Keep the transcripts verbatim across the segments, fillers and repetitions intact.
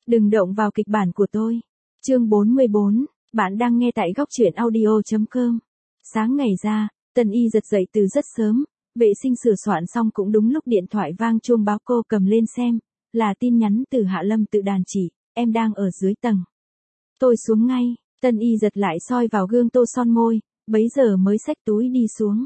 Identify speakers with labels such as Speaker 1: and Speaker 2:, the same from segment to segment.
Speaker 1: Đừng động vào kịch bản của tôi. Chương bốn mươi bốn, bạn đang nghe tại góc truyện audio chấm com. Sáng ngày ra, Tân Y giật dậy từ rất sớm, vệ sinh sửa soạn xong cũng đúng lúc điện thoại vang chuông báo. Cô cầm lên xem, là tin nhắn từ Hạ Lâm Tự. Đàn chỉ, em đang ở dưới tầng. Tôi xuống ngay. Tân Y giật lại soi vào gương tô son môi, bấy giờ mới xách túi đi xuống.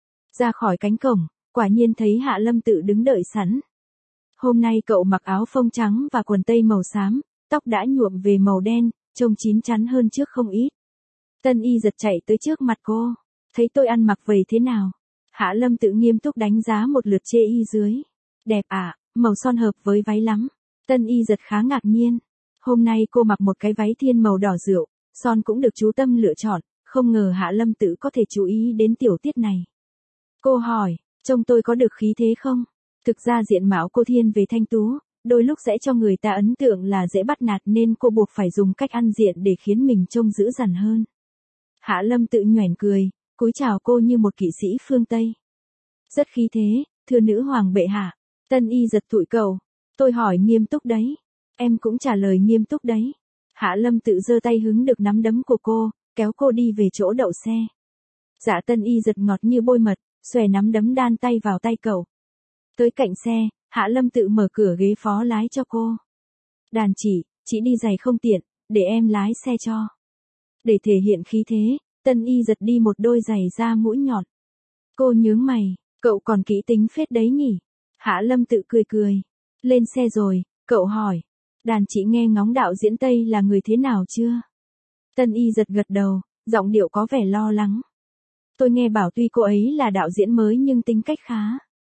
Speaker 1: Ra khỏi cánh cổng, quả nhiên thấy Hạ Lâm Tự đứng đợi sẵn. Hôm nay cậu mặc áo phông trắng và quần tây màu xám, tóc đã nhuộm về màu đen, trông chín chắn hơn trước không ít. Tân Y giật chạy tới trước mặt cô, thấy tôi ăn mặc vậy thế nào? Hạ Lâm Tự nghiêm túc đánh giá một lượt chê y dưới. Đẹp à, màu son hợp với váy lắm. Tân Y giật khá ngạc nhiên. Hôm nay cô mặc một cái váy thiên màu đỏ rượu, son cũng được chú tâm lựa chọn, không ngờ Hạ Lâm Tự có thể chú ý đến tiểu tiết này. Cô hỏi, trông tôi có được khí thế không? Thực ra diện mạo cô thiên về thanh tú, đôi lúc sẽ cho người ta ấn tượng là dễ bắt nạt nên cô buộc phải dùng cách ăn diện để khiến mình trông dữ dằn hơn. Hạ Lâm Tự nhoẻn cười, cúi chào cô như một kỵ sĩ phương Tây. Rất khí thế, thưa nữ hoàng bệ hạ. Tân Y giật thụi cầu. Tôi hỏi nghiêm túc đấy. Em cũng trả lời nghiêm túc đấy. Hạ Lâm Tự giơ tay hứng được nắm đấm của cô, kéo cô đi về chỗ đậu xe. Dạ. Tân Y giật ngọt như bôi mật, xòe nắm đấm đan tay vào tay cậu. Tới cạnh xe, Hạ Lâm Tự mở cửa ghế phó lái cho cô. Đàn chỉ, chị đi giày không tiện, để em lái xe cho. Để thể hiện khí thế, Tân Y giật đi một đôi giày da mũi nhọn. Cô nhướng mày, cậu còn kỹ tính phết đấy nhỉ? Hạ Lâm Tự cười cười. Lên xe rồi, cậu hỏi. Đàn chị nghe ngóng đạo diễn Tây là người thế nào chưa? Tân Y giật gật đầu, giọng điệu có vẻ lo lắng. Tôi nghe bảo tuy cô ấy là đạo diễn mới nhưng tính cách khá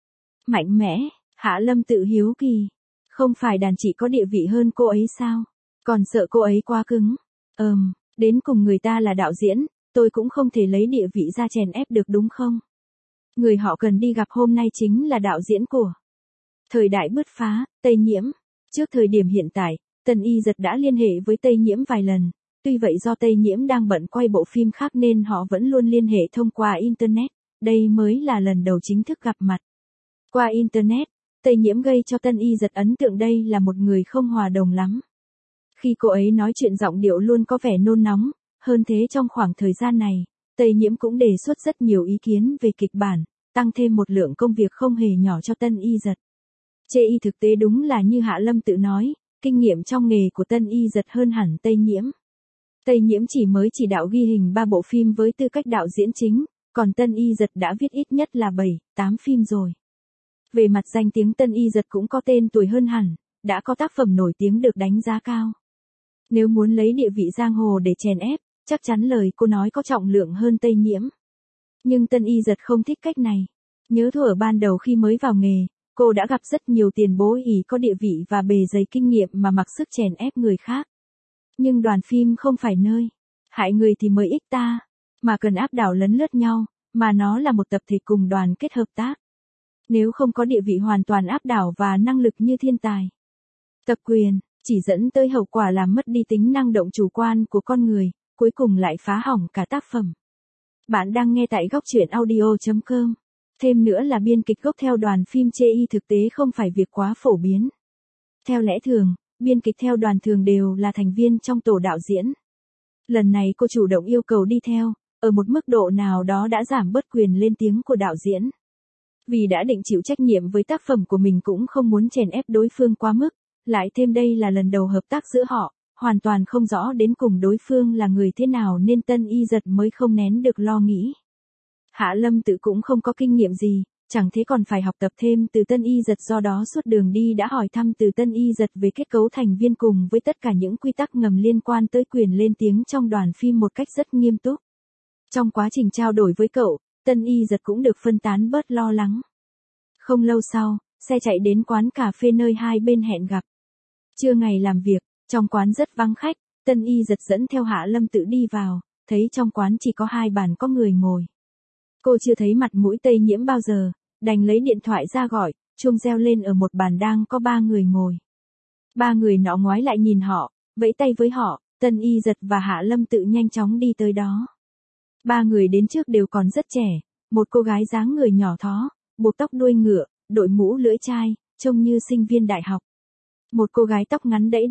Speaker 1: mạnh mẽ. Hạ Lâm Tự hiếu kỳ. Không phải đàn chị có địa vị hơn cô ấy sao? Còn sợ cô ấy quá cứng. Ừm, đến cùng người ta là đạo diễn, tôi cũng không thể lấy địa vị ra chèn ép được đúng không? Người họ cần đi gặp hôm nay chính là đạo diễn của thời đại bứt phá, Tây Nhiễm. Trước thời điểm hiện tại, Tân Y giật đã liên hệ với Tây Nhiễm vài lần. Tuy vậy do Tây Nhiễm đang bận quay bộ phim khác nên họ vẫn luôn liên hệ thông qua Internet. Đây mới là lần đầu chính thức gặp mặt. Qua Internet, Tây Nhiễm gây cho Tân Y giật ấn tượng đây là một người không hòa đồng lắm. Khi cô ấy nói chuyện giọng điệu luôn có vẻ nôn nóng, hơn thế trong khoảng thời gian này, Tây Nhiễm cũng đề xuất rất nhiều ý kiến về kịch bản, tăng thêm một lượng công việc không hề nhỏ cho Tân Y giật. Chê y thực tế đúng là như Hạ Lâm Tự nói, kinh nghiệm trong nghề của Tân Y giật hơn hẳn Tây Nhiễm. Tây Nhiễm chỉ mới chỉ đạo ghi hình ba bộ phim với tư cách đạo diễn chính, còn Tân Y giật đã viết ít nhất là bảy, tám phim rồi. Về mặt danh tiếng Tân Y giật cũng có tên tuổi hơn hẳn, đã có tác phẩm nổi tiếng được đánh giá cao. Nếu muốn lấy địa vị giang hồ để chèn ép, chắc chắn lời cô nói có trọng lượng hơn Tây Nhiễm. Nhưng Tân Y giật không thích cách này. Nhớ thuở ban đầu khi mới vào nghề, cô đã gặp rất nhiều tiền bối ỷ có địa vị và bề dày kinh nghiệm mà mặc sức chèn ép người khác. Nhưng đoàn phim không phải nơi hại người thì mới ích ta, mà cần áp đảo lấn lướt nhau, mà nó là một tập thể cùng đoàn kết hợp tác. Nếu không có địa vị hoàn toàn áp đảo và năng lực như thiên tài, tập quyền, chỉ dẫn tới hậu quả làm mất đi tính năng động chủ quan của con người, cuối cùng lại phá hỏng cả tác phẩm. Bạn đang nghe tại góc truyện audio chấm com. Thêm nữa là biên kịch gốc theo đoàn phim chê y thực tế không phải việc quá phổ biến. Theo lẽ thường, biên kịch theo đoàn thường đều là thành viên trong tổ đạo diễn. Lần này cô chủ động yêu cầu đi theo, ở một mức độ nào đó đã giảm bớt quyền lên tiếng của đạo diễn. Vì đã định chịu trách nhiệm với tác phẩm của mình cũng không muốn chèn ép đối phương quá mức, lại thêm đây là lần đầu hợp tác giữa họ, hoàn toàn không rõ đến cùng đối phương là người thế nào nên Tân Y giật mới không nén được lo nghĩ. Hạ Lâm Tự cũng không có kinh nghiệm gì, chẳng thế còn phải học tập thêm từ Tân Y giật, do đó suốt đường đi đã hỏi thăm từ Tân Y giật về kết cấu thành viên cùng với tất cả những quy tắc ngầm liên quan tới quyền lên tiếng trong đoàn phim một cách rất nghiêm túc. Trong quá trình trao đổi với cậu, Tân Y giật cũng được phân tán bớt lo lắng. Không lâu sau, xe chạy đến quán cà phê nơi hai bên hẹn gặp. Trưa ngày làm việc, trong quán rất vắng khách, Tân Y giật dẫn theo Hạ Lâm Tự đi vào, thấy trong quán chỉ có hai bàn có người ngồi. Cô chưa thấy mặt mũi Tây Nhiễm bao giờ, đành lấy điện thoại ra gọi, chuông reo lên ở một bàn đang có ba người ngồi. Ba người nọ ngoái lại nhìn họ, vẫy tay với họ, Tân Y giật và Hạ Lâm Tự nhanh chóng đi tới đó. Ba người đến trước đều còn rất trẻ, một cô gái dáng người nhỏ thó, buộc tóc đuôi ngựa, đội mũ lưỡi chai, trông như sinh viên đại học. Một cô gái tóc ngắn đẫy đà,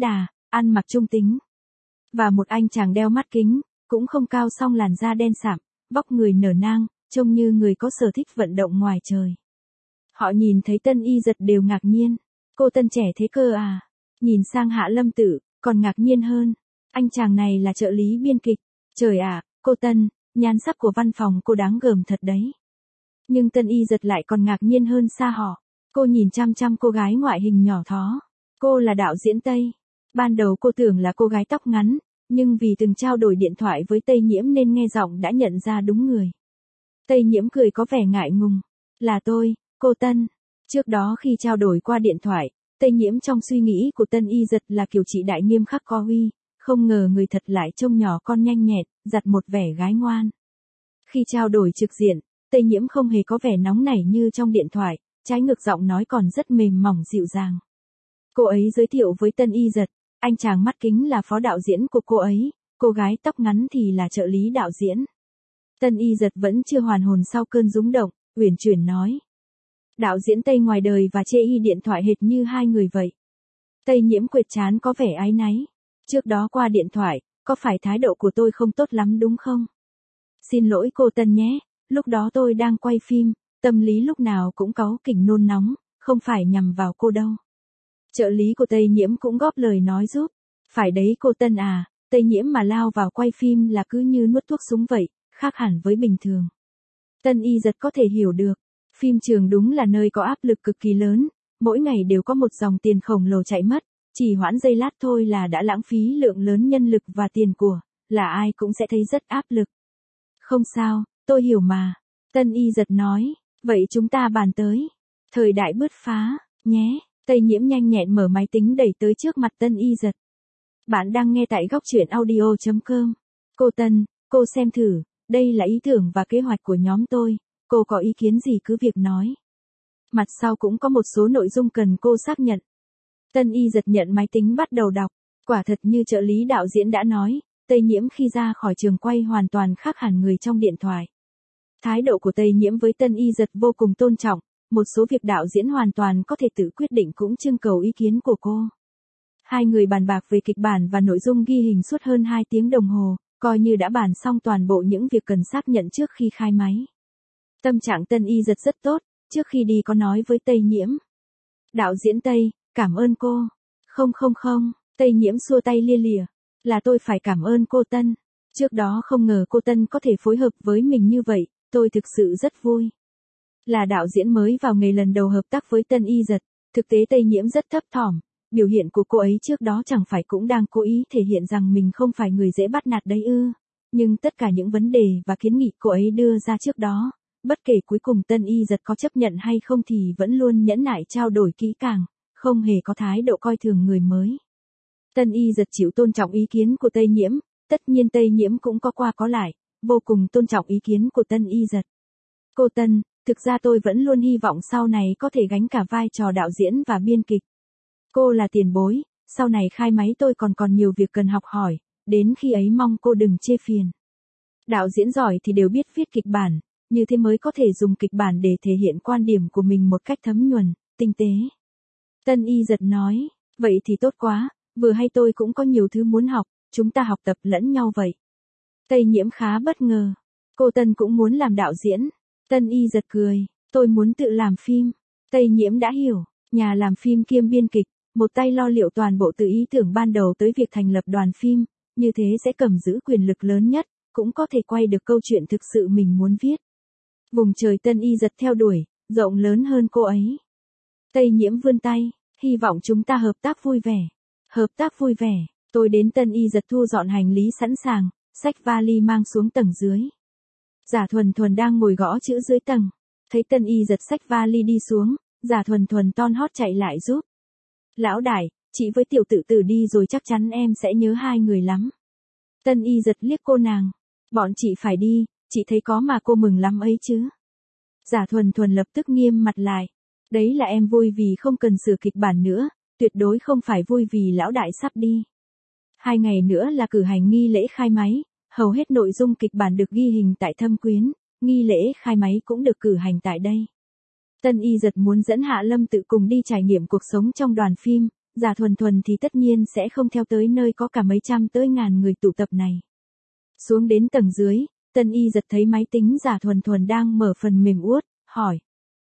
Speaker 1: ăn mặc trung tính. Và một anh chàng đeo mắt kính, cũng không cao song làn da đen sạm, vóc người nở nang, trông như người có sở thích vận động ngoài trời. Họ nhìn thấy Tân Y Dật đều ngạc nhiên. Cô Tân trẻ thế cơ à? Nhìn sang Hạ Lâm Tử, còn ngạc nhiên hơn. Anh chàng này là trợ lý biên kịch. Trời ạ, cô Tân, nhan sắc của văn phòng cô đáng gờm thật đấy. Nhưng Tân Y Dật lại còn ngạc nhiên hơn xa họ. Cô nhìn chăm chăm cô gái ngoại hình nhỏ thó. Cô là đạo diễn Tây. Ban đầu cô tưởng là cô gái tóc ngắn, nhưng vì từng trao đổi điện thoại với Tây Nhiễm nên nghe giọng đã nhận ra đúng người. Tây Nhiễm cười có vẻ ngại ngùng. Là tôi, cô Tân. Trước đó khi trao đổi qua điện thoại, Tây Nhiễm trong suy nghĩ của Tân Y Dật là kiểu chị đại nghiêm khắc có uy, không ngờ người thật lại trông nhỏ con nhanh nhẹn, giặt một vẻ gái ngoan. Khi trao đổi trực diện, Tây Nhiễm không hề có vẻ nóng nảy như trong điện thoại, trái ngược giọng nói còn rất mềm mỏng dịu dàng. Cô ấy giới thiệu với Tân Y Dật, anh chàng mắt kính là phó đạo diễn của cô ấy, cô gái tóc ngắn thì là trợ lý đạo diễn. Tân Y Dật vẫn chưa hoàn hồn sau cơn rúng động, uyển chuyển nói. Đạo diễn Tây ngoài đời và chê y điện thoại hệt như hai người vậy. Tây Nhiễm quệt trán có vẻ áy náy. Trước đó qua điện thoại, có phải thái độ của tôi không tốt lắm đúng không? Xin lỗi cô Tân nhé, lúc đó tôi đang quay phim, tâm lý lúc nào cũng cáu kỉnh nôn nóng, không phải nhằm vào cô đâu. Trợ lý của Tây Nhiễm cũng góp lời nói giúp. Phải đấy cô Tân à, Tây Nhiễm mà lao vào quay phim là cứ như nuốt thuốc súng vậy, khác hẳn với bình thường. Tân Y Dật có thể hiểu được. Phim trường đúng là nơi có áp lực cực kỳ lớn, mỗi ngày đều có một dòng tiền khổng lồ chạy mất, chỉ hoãn giây lát thôi là đã lãng phí lượng lớn nhân lực và tiền của, là ai cũng sẽ thấy rất áp lực. Không sao, tôi hiểu mà. Tân Y Dật nói, vậy chúng ta bàn tới. Thời đại bứt phá, nhé. Tây Nhiễm nhanh nhẹn mở máy tính đẩy tới trước mặt Tân Y Dật. Bạn đang nghe tại góc truyện audio chấm com. Cô Tân, cô xem thử, đây là ý tưởng và kế hoạch của nhóm tôi. Cô có ý kiến gì cứ việc nói. Mặt sau cũng có một số nội dung cần cô xác nhận. Tân Y Dật nhận máy tính bắt đầu đọc. Quả thật như trợ lý đạo diễn đã nói, Tây Nhiễm khi ra khỏi trường quay hoàn toàn khác hẳn người trong điện thoại. Thái độ của Tây Nhiễm với Tân Y Dật vô cùng tôn trọng, một số việc đạo diễn hoàn toàn có thể tự quyết định cũng trưng cầu ý kiến của cô. Hai người bàn bạc về kịch bản và nội dung ghi hình suốt hơn hai tiếng đồng hồ, coi như đã bàn xong toàn bộ những việc cần xác nhận trước khi khai máy. Tâm trạng Tân Y Dật rất tốt, trước khi đi có nói với Tây Nhiễm. Đạo diễn Tây, cảm ơn cô. Không không không, Tây Nhiễm xua tay lia lịa. Là tôi phải cảm ơn cô Tân. Trước đó không ngờ cô Tân có thể phối hợp với mình như vậy, tôi thực sự rất vui. Là đạo diễn mới vào nghề lần đầu hợp tác với Tân Y Dật, thực tế Tây Nhiễm rất thấp thỏm. Biểu hiện của cô ấy trước đó chẳng phải cũng đang cố ý thể hiện rằng mình không phải người dễ bắt nạt đấy ư. Nhưng tất cả những vấn đề và kiến nghị cô ấy đưa ra trước đó, bất kể cuối cùng Tân Y Dật có chấp nhận hay không thì vẫn luôn nhẫn nại trao đổi kỹ càng, không hề có thái độ coi thường người mới. Tân Y Dật chịu tôn trọng ý kiến của Tây Nhiễm, tất nhiên Tây Nhiễm cũng có qua có lại, vô cùng tôn trọng ý kiến của Tân Y Dật. Cô Tân, thực ra tôi vẫn luôn hy vọng sau này có thể gánh cả vai trò đạo diễn và biên kịch. Cô là tiền bối, sau này khai máy tôi còn còn nhiều việc cần học hỏi, đến khi ấy mong cô đừng chê phiền. Đạo diễn giỏi thì đều biết viết kịch bản, như thế mới có thể dùng kịch bản để thể hiện quan điểm của mình một cách thấm nhuần, tinh tế. Tân Y Dật nói, vậy thì tốt quá, vừa hay tôi cũng có nhiều thứ muốn học, chúng ta học tập lẫn nhau vậy. Tây Nhiễm khá bất ngờ, cô Tân cũng muốn làm đạo diễn. Tân Y Dật cười, tôi muốn tự làm phim. Tây Nhiễm đã hiểu, nhà làm phim kiêm biên kịch, một tay lo liệu toàn bộ từ ý tưởng ban đầu tới việc thành lập đoàn phim, như thế sẽ cầm giữ quyền lực lớn nhất, cũng có thể quay được câu chuyện thực sự mình muốn viết. Vùng trời Tân Y Dật theo đuổi, rộng lớn hơn cô ấy. Tây Nhiễm vươn tay, hy vọng chúng ta hợp tác vui vẻ. Hợp tác vui vẻ, tôi đến Tân Y Dật thu dọn hành lý sẵn sàng, xách vali mang xuống tầng dưới. Giả Thuần Thuần đang ngồi gõ chữ dưới tầng, thấy Tân Y Dật xách vali đi xuống, Giả Thuần Thuần ton hót chạy lại giúp. Lão đại, chị với tiểu tự tử đi rồi chắc chắn em sẽ nhớ hai người lắm. Tân Y Dật liếc cô nàng, bọn chị phải đi, chị thấy có mà cô mừng lắm ấy chứ. Giả Thuần Thuần lập tức nghiêm mặt lại, đấy là em vui vì không cần sửa kịch bản nữa, tuyệt đối không phải vui vì lão đại sắp đi. Hai ngày nữa là cử hành nghi lễ khai máy, hầu hết nội dung kịch bản được ghi hình tại Thâm Quyến, nghi lễ khai máy cũng được cử hành tại đây. Tân Y Dật muốn dẫn Hạ Lâm Tự cùng đi trải nghiệm cuộc sống trong đoàn phim, Giả Thuần Thuần thì tất nhiên sẽ không theo tới nơi có cả mấy trăm tới ngàn người tụ tập này. Xuống đến tầng dưới, Tân Y giật thấy máy tính Giả Thuần Thuần đang mở phần mềm uốt, hỏi.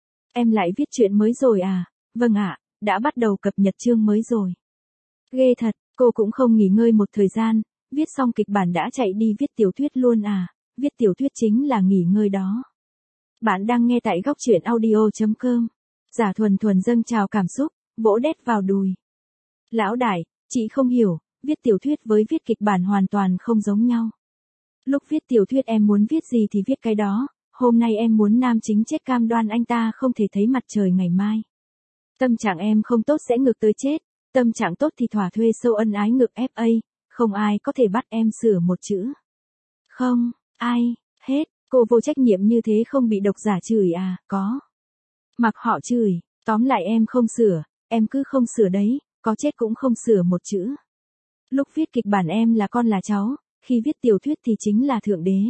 Speaker 1: Em lại viết chuyện mới rồi à? Vâng ạ, đã bắt đầu cập nhật chương mới rồi. Ghê thật, cô cũng không nghỉ ngơi một thời gian, viết xong kịch bản đã chạy đi viết tiểu thuyết luôn à? Viết tiểu thuyết chính là nghỉ ngơi đó. Bạn đang nghe tại góc truyện audio chấm com. Giả Thuần Thuần dâng trào cảm xúc, vỗ đét vào đùi. Lão đại, chị không hiểu, viết tiểu thuyết với viết kịch bản hoàn toàn không giống nhau. Lúc viết tiểu thuyết em muốn viết gì thì viết cái đó, hôm nay em muốn nam chính chết cam đoan anh ta không thể thấy mặt trời ngày mai. Tâm trạng em không tốt sẽ ngược tới chết, tâm trạng tốt thì thỏa thuê sâu ân ái ngược ép a, không ai có thể bắt em sửa một chữ. Không, ai, hết, cô vô trách nhiệm như thế không bị độc giả chửi à, có. Mặc họ chửi, tóm lại em không sửa, em cứ không sửa đấy, có chết cũng không sửa một chữ. Lúc viết kịch bản em là con là cháu, khi viết tiểu thuyết thì chính là thượng đế.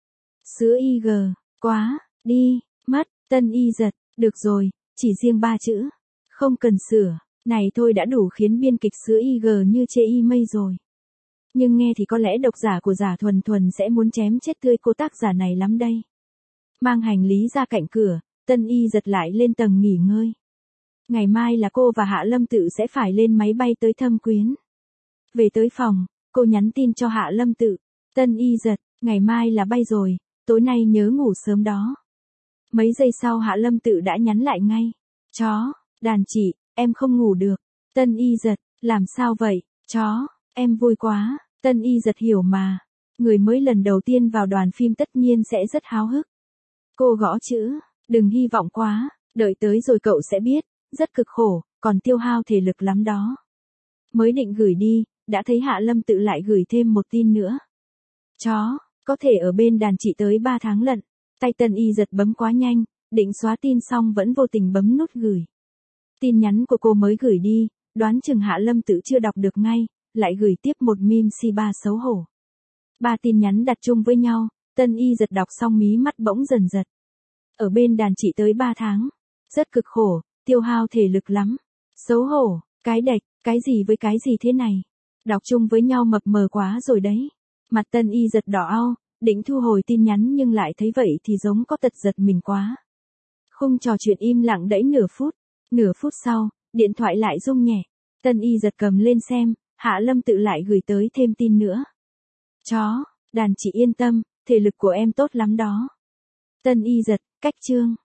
Speaker 1: Sữa y gờ, quá, đi, mất, Tân Y giật, được rồi, chỉ riêng ba chữ. Không cần sửa, này thôi đã đủ khiến biên kịch Sữa y gờ như chê y mây rồi. Nhưng nghe thì có lẽ độc giả của Giả Thuần Thuần sẽ muốn chém chết tươi cô tác giả này lắm đây. Mang hành lý ra cạnh cửa, Tân Y giật lại lên tầng nghỉ ngơi. Ngày mai là cô và Hạ Lâm Tự sẽ phải lên máy bay tới Thâm Quyến. Về tới phòng, cô nhắn tin cho Hạ Lâm Tự. Tân Y giật, ngày mai là bay rồi, tối nay nhớ ngủ sớm đó. Mấy giây sau Hạ Lâm Tự đã nhắn lại ngay. Chó, đàn chị, em không ngủ được. Tân Y giật, làm sao vậy, chó, em vui quá. Tân Y giật hiểu mà. Người mới lần đầu tiên vào đoàn phim tất nhiên sẽ rất háo hức. Cô gõ chữ, đừng hy vọng quá, đợi tới rồi cậu sẽ biết, rất cực khổ, còn tiêu hao thể lực lắm đó. Mới định gửi đi, đã thấy Hạ Lâm Tự lại gửi thêm một tin nữa. Chó, có thể ở bên đàn chị tới ba tháng lận. Tay Tân Y giật bấm quá nhanh, định xóa tin xong vẫn vô tình bấm nút gửi. Tin nhắn của cô mới gửi đi, đoán chừng Hạ Lâm Tự chưa đọc được ngay, lại gửi tiếp một meme si ba xấu hổ. Ba tin nhắn đặt chung với nhau, Tân Y giật đọc xong mí mắt bỗng dần giật. Ở bên đàn chị tới ba tháng, rất cực khổ, tiêu hao thể lực lắm. Xấu hổ, cái đệch, cái gì với cái gì thế này? Đọc chung với nhau mập mờ quá rồi đấy. Mặt Tân Y giật đỏ au, định thu hồi tin nhắn nhưng lại thấy vậy thì giống có tật giật mình quá. Khung trò chuyện im lặng đẫy nửa phút, nửa phút sau, điện thoại lại rung nhẹ. Tân Y giật cầm lên xem, Hạ Lâm Tự lại gửi tới thêm tin nữa. Chó, đàn chị yên tâm, thể lực của em tốt lắm đó. Tân Y giật, cách chương.